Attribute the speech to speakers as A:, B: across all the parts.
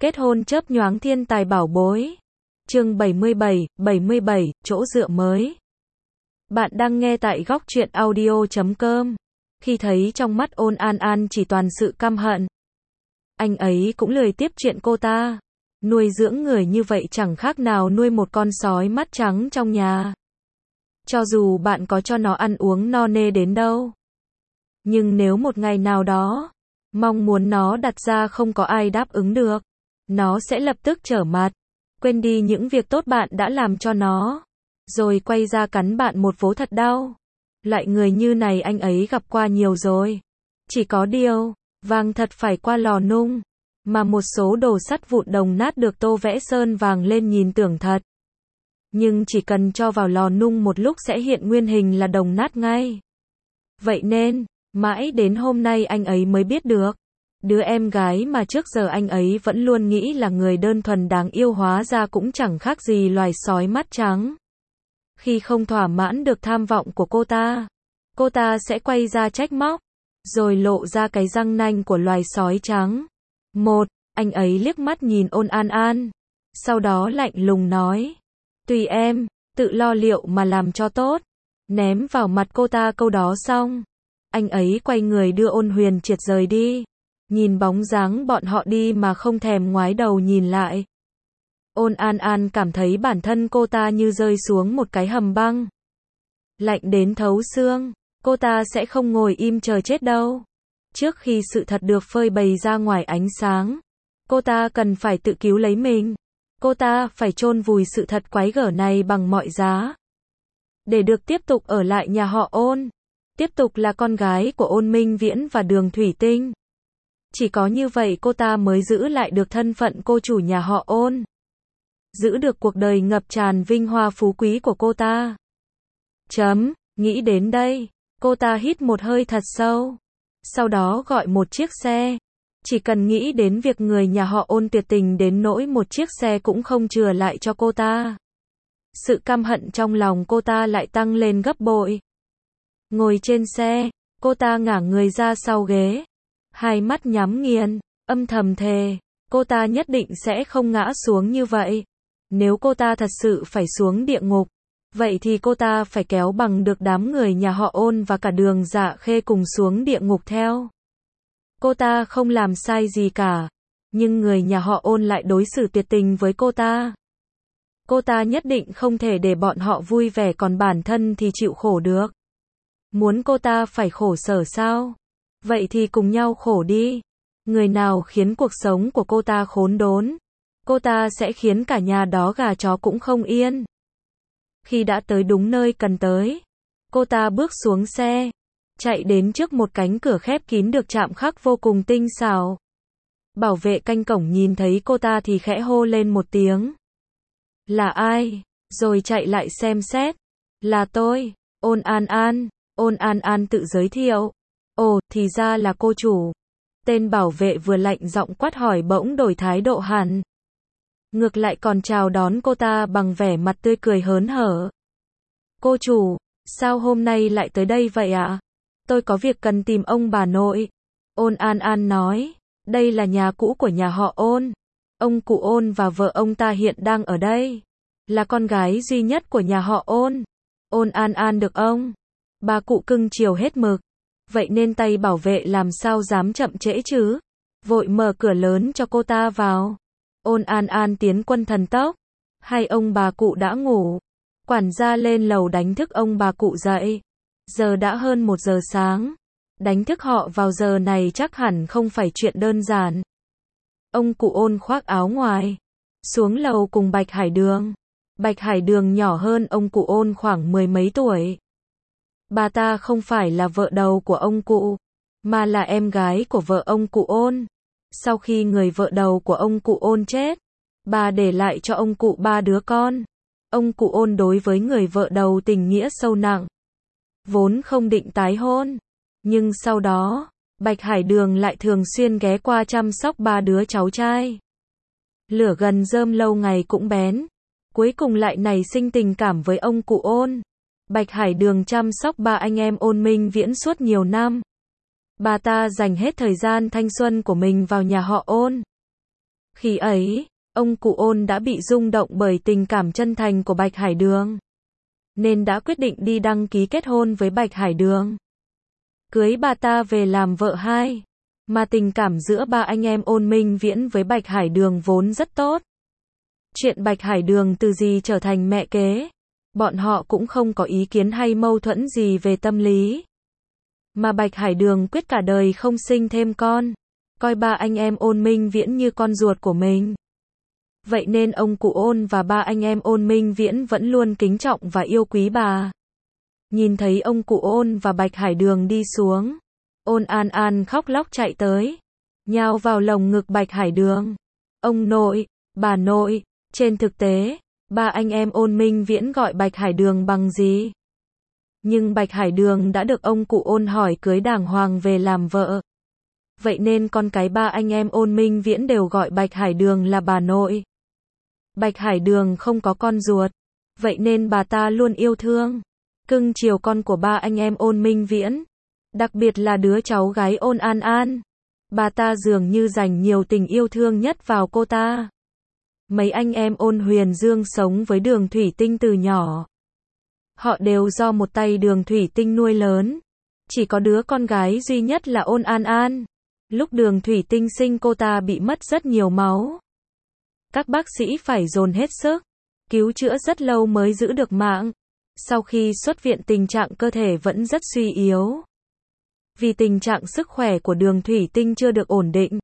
A: Kết hôn chớp nhoáng thiên tài bảo bối. Chương 77, chỗ dựa mới. Bạn đang nghe tại góc truyện audio.com. Khi thấy trong mắt Ôn An An chỉ toàn sự căm hận, anh ấy cũng lười tiếp chuyện cô ta. Nuôi dưỡng người như vậy chẳng khác nào nuôi một con sói mắt trắng trong nhà. Cho dù bạn có cho nó ăn uống no nê đến đâu, nhưng nếu một ngày nào đó, mong muốn nó đặt ra không có ai đáp ứng được, nó sẽ lập tức trở mặt, quên đi những việc tốt bạn đã làm cho nó, rồi quay ra cắn bạn một vố thật đau. Loại người như này anh ấy gặp qua nhiều rồi. Chỉ có điều, vàng thật phải qua lò nung, mà một số đồ sắt vụn đồng nát được tô vẽ sơn vàng lên nhìn tưởng thật. Nhưng chỉ cần cho vào lò nung một lúc sẽ hiện nguyên hình là đồng nát ngay. Vậy nên, mãi đến hôm nay anh ấy mới biết được, đứa em gái mà trước giờ anh ấy vẫn luôn nghĩ là người đơn thuần đáng yêu hóa ra cũng chẳng khác gì loài sói mắt trắng. Khi không thỏa mãn được tham vọng của cô ta sẽ quay ra trách móc, rồi lộ ra cái răng nanh của loài sói trắng. Anh ấy liếc mắt nhìn Ôn An An, sau đó lạnh lùng nói, tùy em, tự lo liệu mà làm cho tốt. Ném vào mặt cô ta câu đó xong, anh ấy quay người đưa Ôn Huyền Triệt rời đi. Nhìn bóng dáng bọn họ đi mà không thèm ngoái đầu nhìn lại. Ôn An An cảm thấy bản thân cô ta như rơi xuống một cái hầm băng. Lạnh đến thấu xương, cô ta sẽ không ngồi im chờ chết đâu. Trước khi sự thật được phơi bày ra ngoài ánh sáng, cô ta cần phải tự cứu lấy mình. Cô ta phải chôn vùi sự thật quái gở này bằng mọi giá, để được tiếp tục ở lại nhà họ Ôn, tiếp tục là con gái của Ôn Minh Viễn và Đường Thủy Tinh. Chỉ có như vậy cô ta mới giữ lại được thân phận cô chủ nhà họ Ôn, giữ được cuộc đời ngập tràn vinh hoa phú quý của cô ta. Nghĩ đến đây, cô ta hít một hơi thật sâu, sau đó gọi một chiếc xe. Chỉ cần nghĩ đến việc người nhà họ Ôn tuyệt tình đến nỗi một chiếc xe cũng không chừa lại cho cô ta, sự căm hận trong lòng cô ta lại tăng lên gấp bội. Ngồi trên xe, cô ta ngả người ra sau ghế, hai mắt nhắm nghiền, âm thầm thề, cô ta nhất định sẽ không ngã xuống như vậy. Nếu cô ta thật sự phải xuống địa ngục, vậy thì cô ta phải kéo bằng được đám người nhà họ Ôn và cả Đường Dạ Khê cùng xuống địa ngục theo. Cô ta không làm sai gì cả, nhưng người nhà họ Ôn lại đối xử tuyệt tình với cô ta. Cô ta nhất định không thể để bọn họ vui vẻ còn bản thân thì chịu khổ được. Muốn cô ta phải khổ sở sao? Vậy thì cùng nhau khổ đi. Người nào khiến cuộc sống của cô ta khốn đốn, cô ta sẽ khiến cả nhà đó gà chó cũng không yên. Khi đã tới đúng nơi cần tới, cô ta bước xuống xe, chạy đến trước một cánh cửa khép kín được chạm khắc vô cùng tinh xảo. Bảo vệ canh cổng nhìn thấy cô ta thì khẽ hô lên một tiếng. Là ai? Rồi chạy lại xem xét. Là tôi, Ôn An An. Ôn An An tự giới thiệu. Ồ, thì ra là cô chủ. Tên bảo vệ vừa lạnh giọng quát hỏi bỗng đổi thái độ hẳn. Ngược lại còn chào đón cô ta bằng vẻ mặt tươi cười hớn hở. Cô chủ, sao hôm nay lại tới đây vậy ạ? Tôi có việc cần tìm ông bà nội. Ôn An An nói, đây là nhà cũ của nhà họ Ôn. Ông cụ Ôn và vợ ông ta hiện đang ở đây. Là con gái duy nhất của nhà họ Ôn. Ôn An An được ông bà cụ cưng chiều hết mực. Vậy nên tay bảo vệ làm sao dám chậm trễ chứ? Vội mở cửa lớn cho cô ta vào. Ôn An An tiến quân thần tốc. Hai ông bà cụ đã ngủ. Quản gia lên lầu đánh thức ông bà cụ dậy. Giờ đã hơn 1 giờ sáng. Đánh thức họ vào giờ này chắc hẳn không phải chuyện đơn giản. Ông cụ Ôn khoác áo ngoài, xuống lầu cùng Bạch Hải Đường. Bạch Hải Đường nhỏ hơn ông cụ Ôn khoảng 10 mấy tuổi. Bà ta không phải là vợ đầu của ông cụ, mà là em gái của vợ ông cụ Ôn. Sau khi người vợ đầu của ông cụ Ôn chết, bà để lại cho ông cụ 3 đứa con. Ông cụ Ôn đối với người vợ đầu tình nghĩa sâu nặng, vốn không định tái hôn. Nhưng sau đó, Bạch Hải Đường lại thường xuyên ghé qua chăm sóc 3 đứa cháu trai. Lửa gần rơm lâu ngày cũng bén, cuối cùng lại nảy sinh tình cảm với ông cụ Ôn. Bạch Hải Đường chăm sóc 3 anh em Ôn Minh Viễn suốt nhiều năm. Bà ta dành hết thời gian thanh xuân của mình vào nhà họ Ôn. Khi ấy, ông cụ Ôn đã bị rung động bởi tình cảm chân thành của Bạch Hải Đường, nên đã quyết định đi đăng ký kết hôn với Bạch Hải Đường, cưới bà ta về làm vợ hai. Mà tình cảm giữa ba anh em Ôn Minh Viễn với Bạch Hải Đường vốn rất tốt. Chuyện Bạch Hải Đường từ dì trở thành mẹ kế, bọn họ cũng không có ý kiến hay mâu thuẫn gì về tâm lý. Mà Bạch Hải Đường quyết cả đời không sinh thêm con, coi ba anh em Ôn Minh Viễn như con ruột của mình. Vậy nên ông cụ Ôn và ba anh em Ôn Minh Viễn vẫn luôn kính trọng và yêu quý bà. Nhìn thấy ông cụ Ôn và Bạch Hải Đường đi xuống, Ôn An An khóc lóc chạy tới, nhào vào lồng ngực Bạch Hải Đường. Ông nội, bà nội, trên thực tế, ba anh em Ôn Minh Viễn gọi Bạch Hải Đường bằng gì? Nhưng Bạch Hải Đường đã được ông cụ Ôn hỏi cưới đàng hoàng về làm vợ. Vậy nên con cái ba anh em Ôn Minh Viễn đều gọi Bạch Hải Đường là bà nội. Bạch Hải Đường không có con ruột, vậy nên bà ta luôn yêu thương, cưng chiều con của ba anh em Ôn Minh Viễn, đặc biệt là đứa cháu gái Ôn An An. Bà ta dường như dành nhiều tình yêu thương nhất vào cô ta. Mấy anh em Ôn Huyền Dương sống với Đường Thủy Tinh từ nhỏ. Họ đều do một tay Đường Thủy Tinh nuôi lớn. Chỉ có đứa con gái duy nhất là Ôn An An. Lúc Đường Thủy Tinh sinh cô ta bị mất rất nhiều máu. Các bác sĩ phải dồn hết sức, cứu chữa rất lâu mới giữ được mạng. Sau khi xuất viện tình trạng cơ thể vẫn rất suy yếu. Vì tình trạng sức khỏe của Đường Thủy Tinh chưa được ổn định,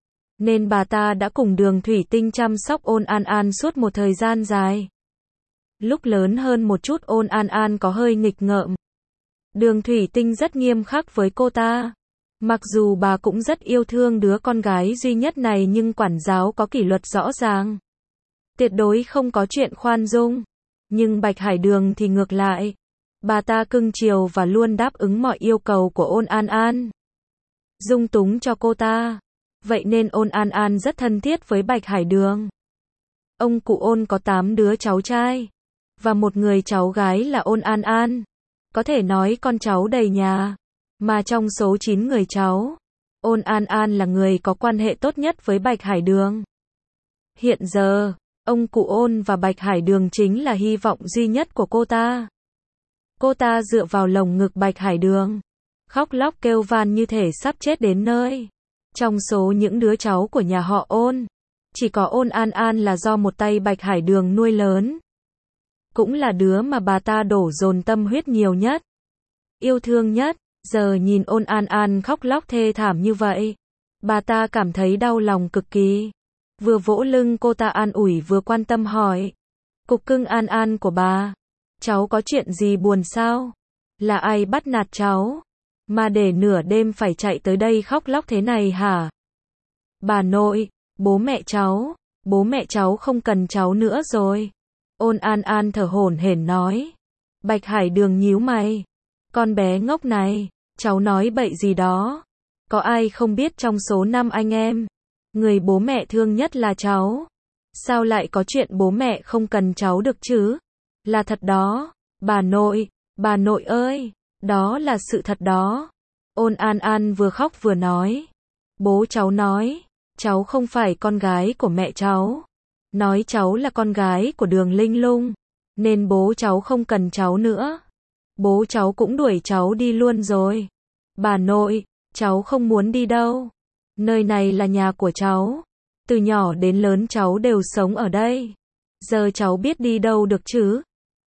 A: nên bà ta đã cùng Đường Thủy Tinh chăm sóc Ôn An An suốt một thời gian dài. Lúc lớn hơn một chút Ôn An An có hơi nghịch ngợm. Đường Thủy Tinh rất nghiêm khắc với cô ta. Mặc dù bà cũng rất yêu thương đứa con gái duy nhất này nhưng quản giáo có kỷ luật rõ ràng. Tuyệt đối không có chuyện khoan dung. Nhưng Bạch Hải Đường thì ngược lại. Bà ta cưng chiều và luôn đáp ứng mọi yêu cầu của Ôn An An. Dung túng cho cô ta. Vậy nên Ôn An An rất thân thiết với Bạch Hải Đường. Ông cụ Ôn có 8 đứa cháu trai. Và một người cháu gái là Ôn An An. Có thể nói con cháu đầy nhà. Mà trong số 9 người cháu, Ôn An An là người có quan hệ tốt nhất với Bạch Hải Đường. Hiện giờ, ông cụ Ôn và Bạch Hải Đường chính là hy vọng duy nhất của cô ta. Cô ta dựa vào lồng ngực Bạch Hải Đường, khóc lóc kêu van như thể sắp chết đến nơi. Trong số những đứa cháu của nhà họ Ôn, chỉ có Ôn An An là do một tay Bạch Hải Đường nuôi lớn. Cũng là đứa mà bà ta đổ dồn tâm huyết nhiều nhất, yêu thương nhất. Giờ nhìn Ôn An An khóc lóc thê thảm như vậy, bà ta cảm thấy đau lòng cực kỳ. Vừa vỗ lưng cô ta an ủi vừa quan tâm hỏi. Cục cưng An An của bà, cháu có chuyện gì buồn sao? Là ai bắt nạt cháu? Mà để nửa đêm phải chạy tới đây khóc lóc thế này hả? Bà nội, bố mẹ cháu không cần cháu nữa rồi. Ôn An An thở hổn hển nói. Bạch Hải Đường nhíu mày. Con bé ngốc này, cháu nói bậy gì đó. Có ai không biết trong số 5 anh em, người bố mẹ thương nhất là cháu. Sao lại có chuyện bố mẹ không cần cháu được chứ? Là thật đó, bà nội ơi, đó là sự thật đó. Ôn An An vừa khóc vừa nói. Bố cháu nói, cháu không phải con gái của mẹ cháu. Nói cháu là con gái của Đường Linh Lung, nên bố cháu không cần cháu nữa. Bố cháu cũng đuổi cháu đi luôn rồi. Bà nội, cháu không muốn đi đâu. Nơi này là nhà của cháu. Từ nhỏ đến lớn cháu đều sống ở đây. Giờ cháu biết đi đâu được chứ?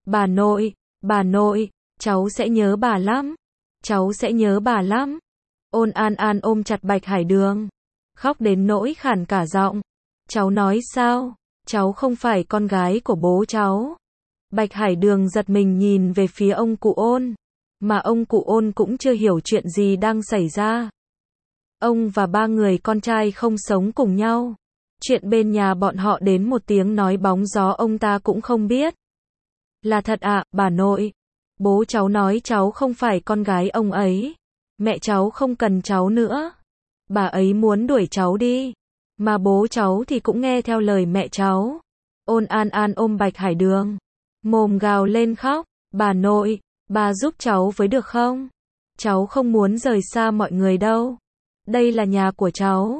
A: Bà nội, cháu sẽ nhớ bà lắm. Cháu sẽ nhớ bà lắm. Ôn An An ôm chặt Bạch Hải Đường, khóc đến nỗi khản cả giọng. Cháu nói sao? Cháu không phải con gái của bố cháu. Bạch Hải Đường giật mình nhìn về phía ông cụ Ôn, mà ông cụ Ôn cũng chưa hiểu chuyện gì đang xảy ra. Ông và 3 người con trai không sống cùng nhau. Chuyện bên nhà bọn họ đến một tiếng nói bóng gió ông ta cũng không biết. Là thật ạ, bà nội. Bố cháu nói cháu không phải con gái ông ấy. Mẹ cháu không cần cháu nữa. Bà ấy muốn đuổi cháu đi. Mà bố cháu thì cũng nghe theo lời mẹ cháu. Ôn An An ôm Bạch Hải Đường, mồm gào lên khóc. Bà nội, bà giúp cháu với được không? Cháu không muốn rời xa mọi người đâu. Đây là nhà của cháu.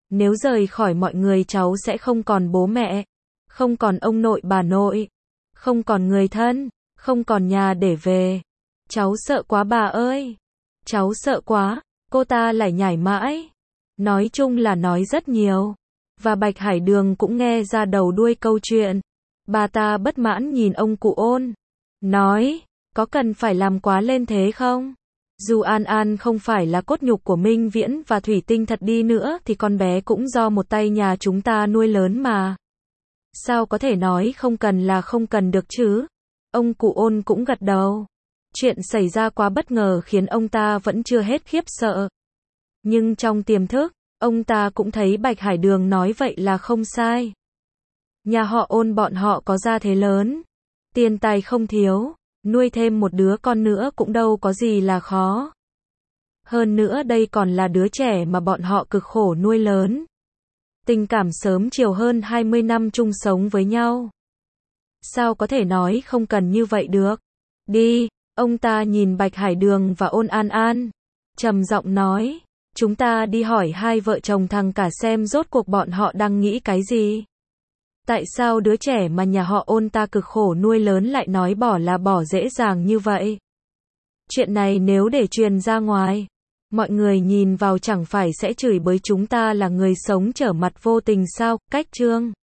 A: Nếu rời khỏi mọi người cháu sẽ không còn bố mẹ, không còn ông nội bà nội, không còn người thân, không còn nhà để về. Cháu sợ quá bà ơi. Cháu sợ quá. Cô ta lại nhảy mãi. Nói chung là nói rất nhiều. Và Bạch Hải Đường cũng nghe ra đầu đuôi câu chuyện. Bà ta bất mãn nhìn ông cụ Ôn. Nói, có cần phải làm quá lên thế không? Dù An An không phải là cốt nhục của Minh Viễn và Thủy Tinh thật đi nữa thì con bé cũng do một tay nhà chúng ta nuôi lớn mà. Sao có thể nói không cần là không cần được chứ? Ông cụ Ôn cũng gật đầu. Chuyện xảy ra quá bất ngờ khiến ông ta vẫn chưa hết khiếp sợ. Nhưng trong tiềm thức, ông ta cũng thấy Bạch Hải Đường nói vậy là không sai. Nhà họ Ôn bọn họ có gia thế lớn, tiền tài không thiếu, nuôi thêm một đứa con nữa cũng đâu có gì là khó. Hơn nữa đây còn là đứa trẻ mà bọn họ cực khổ nuôi lớn. Tình cảm sớm chiều hơn 20 năm chung sống với nhau. Sao có thể nói không cần như vậy được? Đi, ông ta nhìn Bạch Hải Đường và Ôn An An, trầm giọng nói, chúng ta đi hỏi hai vợ chồng thằng cả xem rốt cuộc bọn họ đang nghĩ cái gì. Tại sao đứa trẻ mà nhà họ Ôn ta cực khổ nuôi lớn lại nói bỏ là bỏ dễ dàng như vậy? Chuyện này nếu để truyền ra ngoài, mọi người nhìn vào chẳng phải sẽ chửi bới chúng ta là người sống trở mặt vô tình sao? Cách chương